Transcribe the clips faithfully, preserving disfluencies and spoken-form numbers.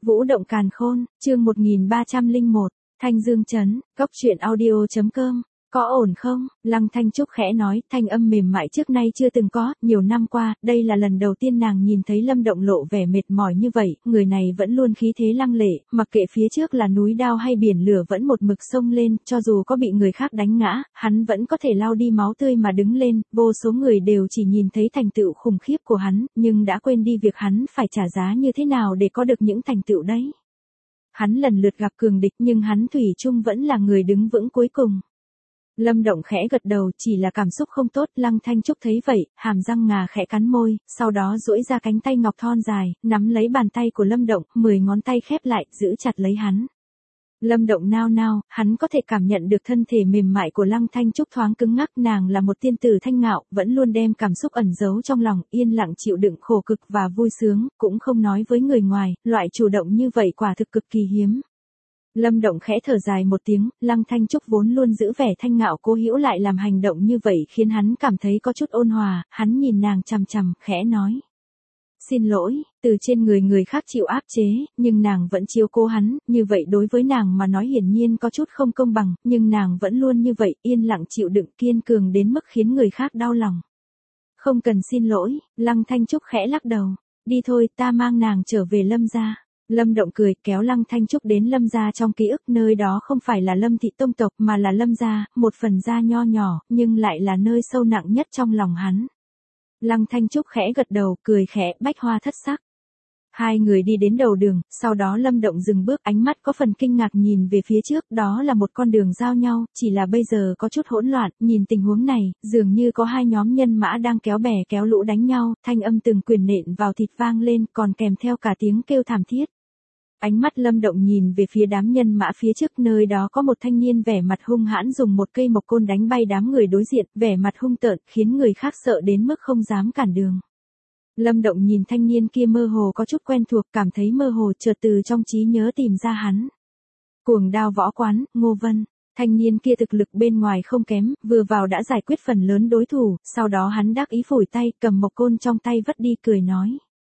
Vũ động càn khôn, chương một nghìn ba trăm lẻ một, Thanh Dương Trấn, góc truyện audio.com. Có ổn không? Lăng Thanh Trúc khẽ nói, thanh âm mềm mại trước nay chưa từng có, nhiều năm qua, đây là lần đầu tiên nàng nhìn thấy Lâm Động lộ vẻ mệt mỏi như vậy, người này vẫn luôn khí thế lăng lệ, mặc kệ phía trước là núi đao hay biển lửa vẫn một mực xông lên, cho dù có bị người khác đánh ngã, hắn vẫn có thể lau đi máu tươi mà đứng lên, vô số người đều chỉ nhìn thấy thành tựu khủng khiếp của hắn, nhưng đã quên đi việc hắn phải trả giá như thế nào để có được những thành tựu đấy. Hắn lần lượt gặp cường địch nhưng hắn thủy chung vẫn là người đứng vững cuối cùng. Lâm Động khẽ gật đầu, chỉ là cảm xúc không tốt. Lăng Thanh Trúc thấy vậy, hàm răng ngà khẽ cắn môi, sau đó duỗi ra cánh tay ngọc thon dài, nắm lấy bàn tay của Lâm Động, mười ngón tay khép lại, giữ chặt lấy hắn. Lâm Động nao nao, hắn có thể cảm nhận được thân thể mềm mại của Lăng Thanh Trúc thoáng cứng ngắc, nàng là một tiên tử thanh ngạo, vẫn luôn đem cảm xúc ẩn giấu trong lòng, yên lặng chịu đựng khổ cực và vui sướng, cũng không nói với người ngoài, loại chủ động như vậy quả thực cực kỳ hiếm. Lâm Động khẽ thở dài một tiếng, Lăng Thanh Trúc vốn luôn giữ vẻ thanh ngạo cố hữu lại làm hành động như vậy khiến hắn cảm thấy có chút ôn hòa, hắn nhìn nàng chằm chằm, khẽ nói. Xin lỗi, từ trên người người khác chịu áp chế, nhưng nàng vẫn chiếu cố hắn, như vậy đối với nàng mà nói hiển nhiên có chút không công bằng, nhưng nàng vẫn luôn như vậy, yên lặng chịu đựng kiên cường đến mức khiến người khác đau lòng. Không cần xin lỗi, Lăng Thanh Trúc khẽ lắc đầu, đi thôi, ta mang nàng trở về Lâm gia. Lâm Động cười, kéo Lăng Thanh Trúc đến Lâm gia trong ký ức, nơi đó không phải là Lâm thị tông tộc mà là Lâm gia, một phần gia nho nhỏ, nhưng lại là nơi sâu nặng nhất trong lòng hắn. Lăng Thanh Trúc khẽ gật đầu, cười khẽ, bách hoa thất sắc. Hai người đi đến đầu đường, sau đó Lâm Động dừng bước, ánh mắt có phần kinh ngạc nhìn về phía trước, đó là một con đường giao nhau, chỉ là bây giờ có chút hỗn loạn, nhìn tình huống này, dường như có hai nhóm nhân mã đang kéo bè kéo lũ đánh nhau, thanh âm từng quyền nện vào thịt vang lên, còn kèm theo cả tiếng kêu thảm thiết. Ánh mắt Lâm Động nhìn về phía đám nhân mã phía trước, nơi đó có một thanh niên vẻ mặt hung hãn dùng một cây mộc côn đánh bay đám người đối diện, vẻ mặt hung tợn, khiến người khác sợ đến mức không dám cản đường. Lâm Động nhìn thanh niên kia mơ hồ có chút quen thuộc, cảm thấy mơ hồ, chợt từ trong trí nhớ tìm ra hắn. Cuồng Đao Võ Quán, Ngô Vân. Thanh niên kia thực lực bên ngoài không kém, vừa vào đã giải quyết phần lớn đối thủ, sau đó hắn đắc ý phủi tay, cầm mộc côn trong tay vất đi, cười nói.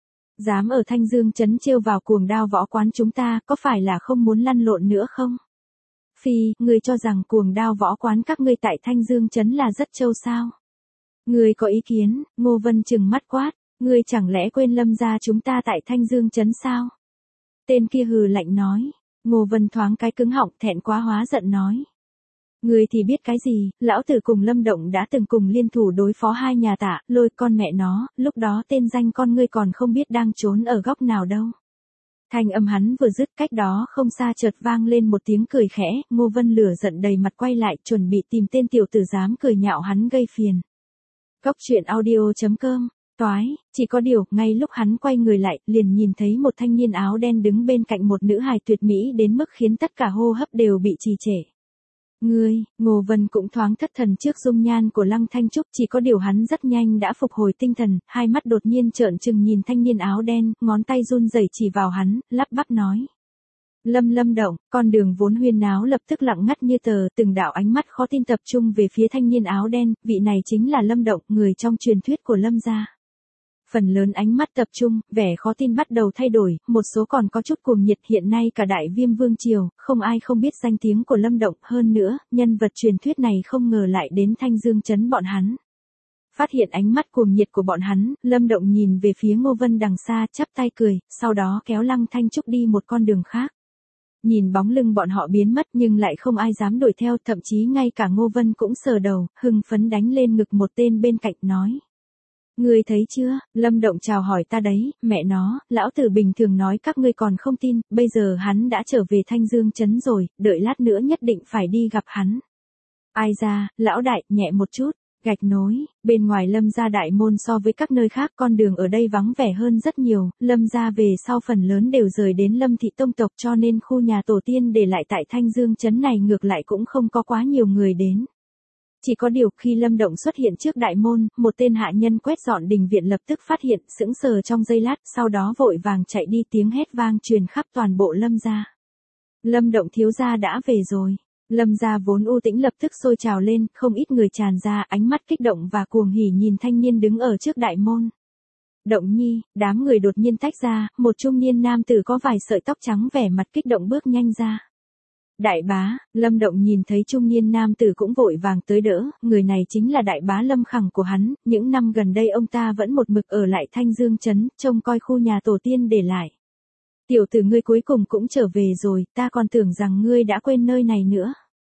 Dám ở Thanh Dương Trấn trêu vào Cuồng Đao Võ Quán chúng ta, có phải là không muốn lăn lộn nữa không? Phi, ngươi cho rằng Cuồng Đao Võ Quán các ngươi tại Thanh Dương Trấn là rất trâu sao? Ngươi có ý kiến? Ngô Vân trừng mắt quát, ngươi chẳng lẽ quên Lâm gia chúng ta tại Thanh Dương Trấn sao? Tên kia hừ lạnh nói. Ngô Vân thoáng cái cứng họng, thẹn quá hóa giận nói. Ngươi thì biết cái gì, lão tử cùng Lâm Động đã từng cùng liên thủ đối phó hai nhà Tạ, Lôi, con mẹ nó, lúc đó tên danh con ngươi còn không biết đang trốn ở góc nào đâu. Thanh âm hắn vừa dứt, cách đó không xa chợt vang lên một tiếng cười khẽ, Ngô Vân lửa giận đầy mặt quay lại, chuẩn bị tìm tên tiểu tử dám cười nhạo hắn gây phiền. Góc truyện audio.com. Toái, chỉ có điều, ngay lúc hắn quay người lại, liền nhìn thấy một thanh niên áo đen đứng bên cạnh một nữ hài tuyệt mỹ đến mức khiến tất cả hô hấp đều bị trì trệ. Ngươi, Ngô Vân cũng thoáng thất thần trước dung nhan của Lăng Thanh Trúc, chỉ có điều hắn rất nhanh đã phục hồi tinh thần, hai mắt đột nhiên trợn trừng nhìn thanh niên áo đen, ngón tay run rẩy chỉ vào hắn, lắp bắp nói. Lâm Lâm Động, con đường vốn huyên náo lập tức lặng ngắt như tờ, từng đạo ánh mắt khó tin tập trung về phía thanh niên áo đen, vị này chính là Lâm Động, người trong truyền thuyết của Lâm gia. Phần lớn ánh mắt tập trung, vẻ khó tin bắt đầu thay đổi, một số còn có chút cuồng nhiệt, hiện nay cả Đại Viêm Vương triều, không ai không biết danh tiếng của Lâm Động, hơn nữa, nhân vật truyền thuyết này không ngờ lại đến Thanh Dương Trấn bọn hắn. Phát hiện ánh mắt cuồng nhiệt của bọn hắn, Lâm Động nhìn về phía Ngô Vân đằng xa, chắp tay cười, sau đó kéo Lăng Thanh Trúc đi một con đường khác. Nhìn bóng lưng bọn họ biến mất nhưng lại không ai dám đuổi theo, thậm chí ngay cả Ngô Vân cũng sờ đầu, hưng phấn đánh lên ngực một tên bên cạnh nói. Ngươi thấy chưa, Lâm Động chào hỏi ta đấy, mẹ nó, lão tử bình thường nói các ngươi còn không tin, bây giờ hắn đã trở về Thanh Dương Trấn rồi, đợi lát nữa nhất định phải đi gặp hắn. Ai ra, lão đại, nhẹ một chút, gạch nối, bên ngoài Lâm gia đại môn so với các nơi khác con đường ở đây vắng vẻ hơn rất nhiều, Lâm gia về sau phần lớn đều rời đến Lâm thị tông tộc cho nên khu nhà tổ tiên để lại tại Thanh Dương Trấn này ngược lại cũng không có quá nhiều người đến. Chỉ có điều khi Lâm Động xuất hiện trước đại môn, một tên hạ nhân quét dọn đình viện lập tức phát hiện, sững sờ trong giây lát, sau đó vội vàng chạy đi, tiếng hét vang truyền khắp toàn bộ Lâm gia. Lâm Động thiếu gia đã về rồi. Lâm gia vốn u tĩnh lập tức sôi trào lên, không ít người tràn ra, ánh mắt kích động và cuồng hỉ nhìn thanh niên đứng ở trước đại môn. Động Nhi, đám người đột nhiên tách ra, một trung niên nam tử có vài sợi tóc trắng vẻ mặt kích động bước nhanh ra. Đại bá, Lâm Động nhìn thấy trung niên nam tử cũng vội vàng tới đỡ, người này chính là đại bá Lâm Khẳng của hắn, những năm gần đây ông ta vẫn một mực ở lại Thanh Dương Trấn, trông coi khu nhà tổ tiên để lại. Tiểu tử ngươi cuối cùng cũng trở về rồi, ta còn tưởng rằng ngươi đã quên nơi này nữa.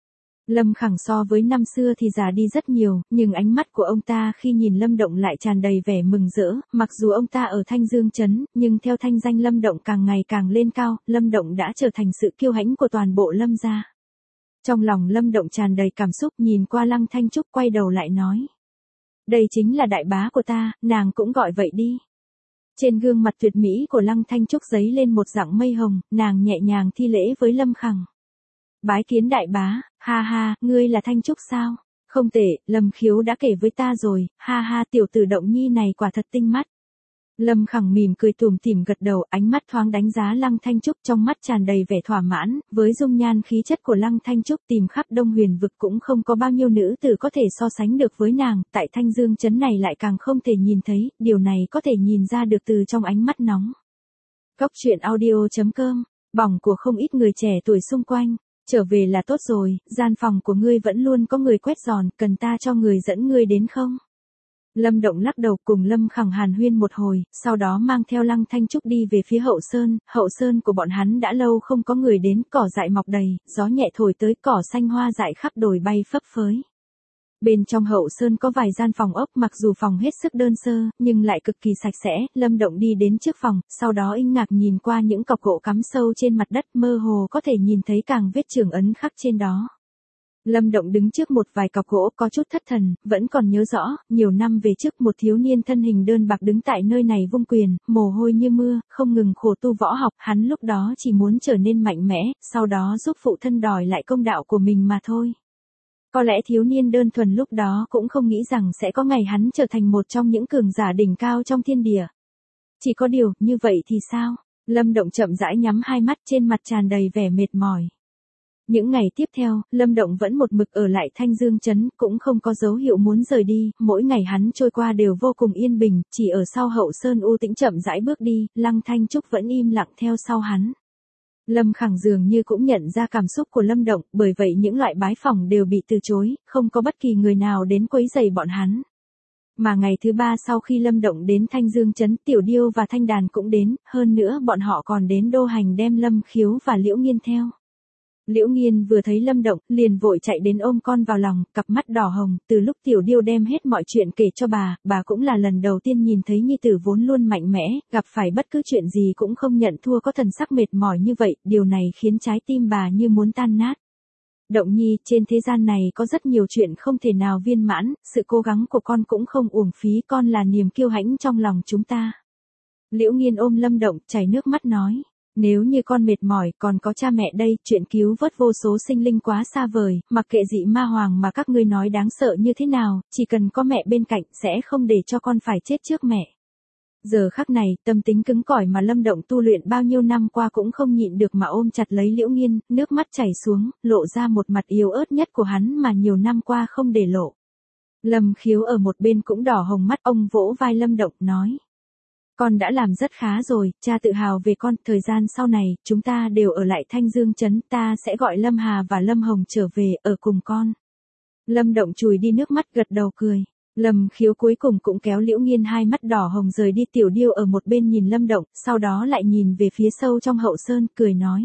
Lâm Khẳng so với năm xưa thì già đi rất nhiều, nhưng ánh mắt của ông ta khi nhìn Lâm Động lại tràn đầy vẻ mừng rỡ, mặc dù ông ta ở Thanh Dương Trấn, nhưng theo thanh danh Lâm Động càng ngày càng lên cao, Lâm Động đã trở thành sự kiêu hãnh của toàn bộ Lâm gia. Trong lòng Lâm Động tràn đầy cảm xúc nhìn qua Lăng Thanh Trúc quay đầu lại nói. Đây chính là đại bá của ta, nàng cũng gọi vậy đi. Trên gương mặt tuyệt mỹ của Lăng Thanh Trúc giấy lên một dạng mây hồng, nàng nhẹ nhàng thi lễ với Lâm Khẳng. Bái kiến đại bá, ha ha, ngươi là Thanh Trúc sao? Không tệ, Lâm Khiếu đã kể với ta rồi, ha ha, tiểu tử Động Nhi này quả thật tinh mắt. Lâm Khẳng mỉm cười tủm tỉm gật đầu, ánh mắt thoáng đánh giá Lăng Thanh Trúc, trong mắt tràn đầy vẻ thỏa mãn, với dung nhan khí chất của Lăng Thanh Trúc tìm khắp Đông Huyền vực cũng không có bao nhiêu nữ tử có thể so sánh được với nàng, tại Thanh Dương Trấn này lại càng không thể nhìn thấy, điều này có thể nhìn ra được từ trong ánh mắt nóng. Cốc truyện audio chấm com, bỏng của không ít người trẻ tuổi xung quanh. Trở về là tốt rồi, gian phòng của ngươi vẫn luôn có người quét dọn, cần ta cho người dẫn ngươi đến không? Lâm Động lắc đầu cùng Lâm Khẳng hàn huyên một hồi, sau đó mang theo Lăng Thanh Trúc đi về phía hậu sơn, hậu sơn của bọn hắn đã lâu không có người đến, cỏ dại mọc đầy, gió nhẹ thổi tới cỏ xanh hoa dại khắp đồi bay phấp phới. Bên trong hậu sơn có vài gian phòng ốc mặc dù phòng hết sức đơn sơ, nhưng lại cực kỳ sạch sẽ, Lâm Động đi đến trước phòng, sau đó kinh ngạc nhìn qua những cọc gỗ cắm sâu trên mặt đất mơ hồ có thể nhìn thấy càng vết trưởng ấn khắc trên đó. Lâm Động đứng trước một vài cọc gỗ có chút thất thần, vẫn còn nhớ rõ, nhiều năm về trước một thiếu niên thân hình đơn bạc đứng tại nơi này vung quyền, mồ hôi như mưa, không ngừng khổ tu võ học, hắn lúc đó chỉ muốn trở nên mạnh mẽ, sau đó giúp phụ thân đòi lại công đạo của mình mà thôi. Có lẽ thiếu niên đơn thuần lúc đó cũng không nghĩ rằng sẽ có ngày hắn trở thành một trong những cường giả đỉnh cao trong thiên địa. Chỉ có điều, như vậy thì sao? Lâm Động chậm rãi nhắm hai mắt, trên mặt tràn đầy vẻ mệt mỏi. Những ngày tiếp theo, Lâm Động vẫn một mực ở lại Thanh Dương Trấn, cũng không có dấu hiệu muốn rời đi, mỗi ngày hắn trôi qua đều vô cùng yên bình, chỉ ở sau hậu sơn u tĩnh chậm rãi bước đi, Lăng Thanh Trúc vẫn im lặng theo sau hắn. Lâm Khẳng dường như cũng nhận ra cảm xúc của Lâm Động, bởi vậy những loại bái phỏng đều bị từ chối, không có bất kỳ người nào đến quấy rầy bọn hắn. Mà ngày thứ ba sau khi Lâm Động đến Thanh Dương Trấn, Tiểu Điêu và Thanh Đàn cũng đến, hơn nữa bọn họ còn đến Đô Hành đem Lâm Khiếu và Liễu Nghiên theo. Liễu Nghiên vừa thấy Lâm Động, liền vội chạy đến ôm con vào lòng, cặp mắt đỏ hồng, từ lúc Tiểu Điêu đem hết mọi chuyện kể cho bà, bà cũng là lần đầu tiên nhìn thấy nhi tử vốn luôn mạnh mẽ, gặp phải bất cứ chuyện gì cũng không nhận thua, có thần sắc mệt mỏi như vậy, điều này khiến trái tim bà như muốn tan nát. Động Nhi, trên thế gian này có rất nhiều chuyện không thể nào viên mãn, sự cố gắng của con cũng không uổng phí, con là niềm kiêu hãnh trong lòng chúng ta. Liễu Nghiên ôm Lâm Động, chảy nước mắt nói. Nếu như con mệt mỏi, còn có cha mẹ đây, chuyện cứu vớt vô số sinh linh quá xa vời, mặc kệ dị ma hoàng mà các ngươi nói đáng sợ như thế nào, chỉ cần có mẹ bên cạnh, sẽ không để cho con phải chết trước mẹ. Giờ khắc này, tâm tính cứng cỏi mà Lâm Động tu luyện bao nhiêu năm qua cũng không nhịn được mà ôm chặt lấy Liễu Nghiên, nước mắt chảy xuống, lộ ra một mặt yếu ớt nhất của hắn mà nhiều năm qua không để lộ. Lâm Khiếu ở một bên cũng đỏ hồng mắt, ông vỗ vai Lâm Động, nói. Con đã làm rất khá rồi, cha tự hào về con, thời gian sau này, chúng ta đều ở lại Thanh Dương Trấn, ta sẽ gọi Lâm Hà và Lâm Hồng trở về, ở cùng con. Lâm Động chùi đi nước mắt gật đầu cười. Lâm Khiếu cuối cùng cũng kéo Liễu Nghiên hai mắt đỏ hồng rời đi, Tiểu Điêu ở một bên nhìn Lâm Động, sau đó lại nhìn về phía sâu trong hậu sơn, cười nói.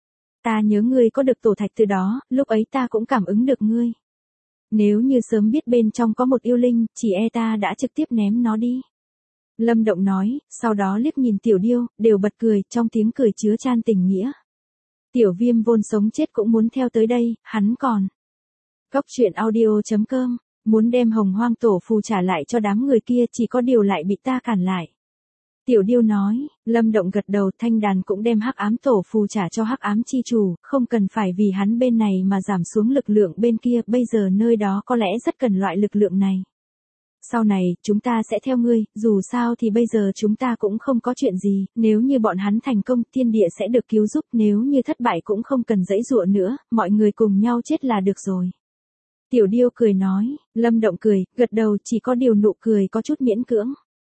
Ta nhớ ngươi có được tổ thạch từ đó, lúc ấy ta cũng cảm ứng được ngươi. Nếu như sớm biết bên trong có một yêu linh, chỉ e ta đã trực tiếp ném nó đi. Lâm Động nói, sau đó liếc nhìn Tiểu Điêu, đều bật cười, trong tiếng cười chứa chan tình nghĩa. Tiểu Viêm vốn sống chết cũng muốn theo tới đây, hắn còn. Cốc truyện audio chấm com, muốn đem Hồng Hoang tổ phù trả lại cho đám người kia, chỉ có điều lại bị ta cản lại. Tiểu Điêu nói, Lâm Động gật đầu, Thanh Đàn cũng đem hắc ám tổ phù trả cho hắc ám chi chủ, không cần phải vì hắn bên này mà giảm xuống lực lượng bên kia, bây giờ nơi đó có lẽ rất cần loại lực lượng này. Sau này, chúng ta sẽ theo ngươi, dù sao thì bây giờ chúng ta cũng không có chuyện gì, nếu như bọn hắn thành công, thiên địa sẽ được cứu giúp, nếu như thất bại cũng không cần giãy giụa nữa, mọi người cùng nhau chết là được rồi. Tiểu Điêu cười nói, Lâm Động cười, gật đầu, chỉ có điều nụ cười có chút miễn cưỡng.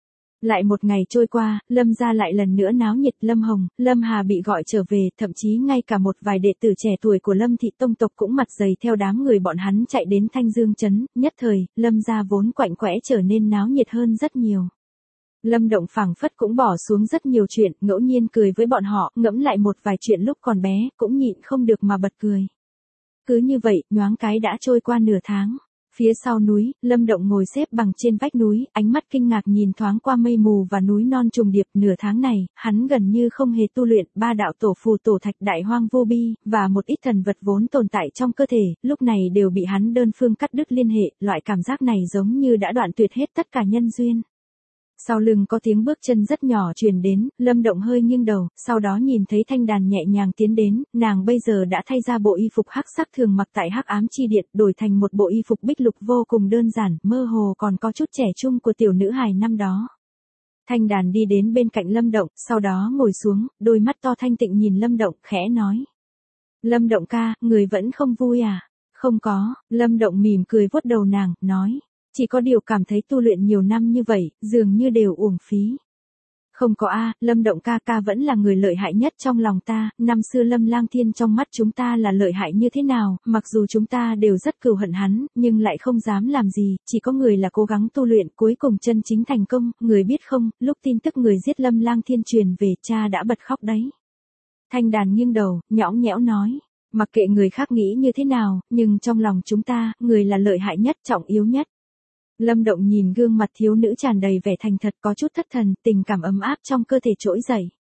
Lại một ngày trôi qua, Lâm gia lại lần nữa náo nhiệt. Lâm Hồng, Lâm Hà bị gọi trở về, thậm chí ngay cả một vài đệ tử trẻ tuổi của Lâm thị tông tộc cũng mặt dày theo đám người bọn hắn chạy đến Thanh Dương trấn. Nhất thời, Lâm gia vốn quạnh quẽ trở nên náo nhiệt hơn rất nhiều. Lâm Động phảng phất cũng bỏ xuống rất nhiều chuyện, ngẫu nhiên cười với bọn họ, ngẫm lại một vài chuyện lúc còn bé, cũng nhịn không được mà bật cười. Cứ như vậy, nhoáng cái đã trôi qua nửa tháng. Phía sau núi, Lâm Động ngồi xếp bằng trên vách núi, ánh mắt kinh ngạc nhìn thoáng qua mây mù và núi non trùng điệp. Nửa tháng này, hắn gần như không hề tu luyện. Ba đạo tổ phù tổ thạch đại hoang vô bi, và một ít thần vật vốn tồn tại trong cơ thể, lúc này đều bị hắn đơn phương cắt đứt liên hệ. Loại cảm giác này giống như đã đoạn tuyệt hết tất cả nhân duyên. Sau lưng có tiếng bước chân rất nhỏ truyền đến, Lâm Động hơi nghiêng đầu, sau đó nhìn thấy Thanh Đàn nhẹ nhàng tiến đến. Nàng bây giờ đã thay ra bộ y phục hắc sắc thường mặc tại Hắc Ám Chi Điện, đổi thành một bộ y phục bích lục vô cùng đơn giản, mơ hồ còn có chút trẻ trung của tiểu nữ hài năm đó. Thanh Đàn đi đến bên cạnh Lâm Động, sau đó ngồi xuống, đôi mắt to thanh tịnh nhìn Lâm Động, khẽ nói: Lâm Động ca, người vẫn không vui à? Không có. Lâm Động mỉm cười vuốt đầu nàng, nói: Chỉ có điều cảm thấy tu luyện nhiều năm như vậy, dường như đều uổng phí. Không có a, Lâm Động ca ca vẫn là người lợi hại nhất trong lòng ta. Năm xưa Lâm Lang Thiên trong mắt chúng ta là lợi hại như thế nào, mặc dù chúng ta đều rất cừu hận hắn, nhưng lại không dám làm gì. Chỉ có người là cố gắng tu luyện, cuối cùng chân chính thành công. Người biết không, lúc tin tức người giết Lâm Lang Thiên truyền về, cha đã bật khóc đấy. Thanh Đàn nghiêng đầu, nhõng nhẽo nói: Mặc kệ người khác nghĩ như thế nào, nhưng trong lòng chúng ta, người là lợi hại nhất, trọng yếu nhất. Lâm Động nhìn gương mặt thiếu nữ tràn đầy vẻ thành thật, có chút thất thần, tình cảm ấm áp trong cơ thể trỗi dậy.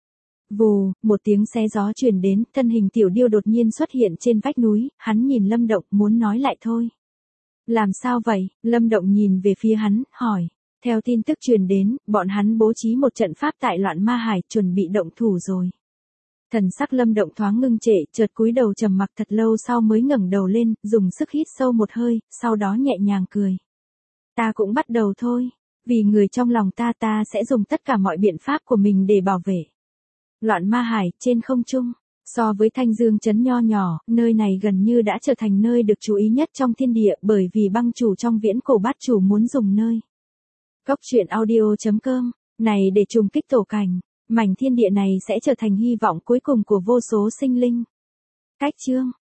Vù, một tiếng xé gió truyền đến, thân hình tiểu điêu đột nhiên xuất hiện trên vách núi. Hắn nhìn Lâm Động, muốn nói lại thôi. Làm sao vậy? Lâm Động nhìn về phía hắn, hỏi. Theo tin tức truyền đến, bọn hắn bố trí một trận pháp tại Loạn Ma Hải, chuẩn bị động thủ rồi. Thần sắc Lâm Động thoáng ngưng trệ, chợt cúi đầu trầm mặc thật lâu sau mới ngẩng đầu lên, dùng sức hít sâu một hơi, sau đó nhẹ nhàng cười. Ta cũng bắt đầu thôi. Vì người trong lòng ta ta sẽ dùng tất cả mọi biện pháp của mình để bảo vệ. Loạn Ma Hải, trên không trung. So với Thanh Dương trấn nho nhỏ, nơi này gần như đã trở thành nơi được chú ý nhất trong thiên địa, bởi vì băng chủ trong viễn cổ bát chủ muốn dùng nơi. Cốc truyện audio chấm com, này để trùng kích tổ cảnh, mảnh thiên địa này sẽ trở thành hy vọng cuối cùng của vô số sinh linh. Cách chương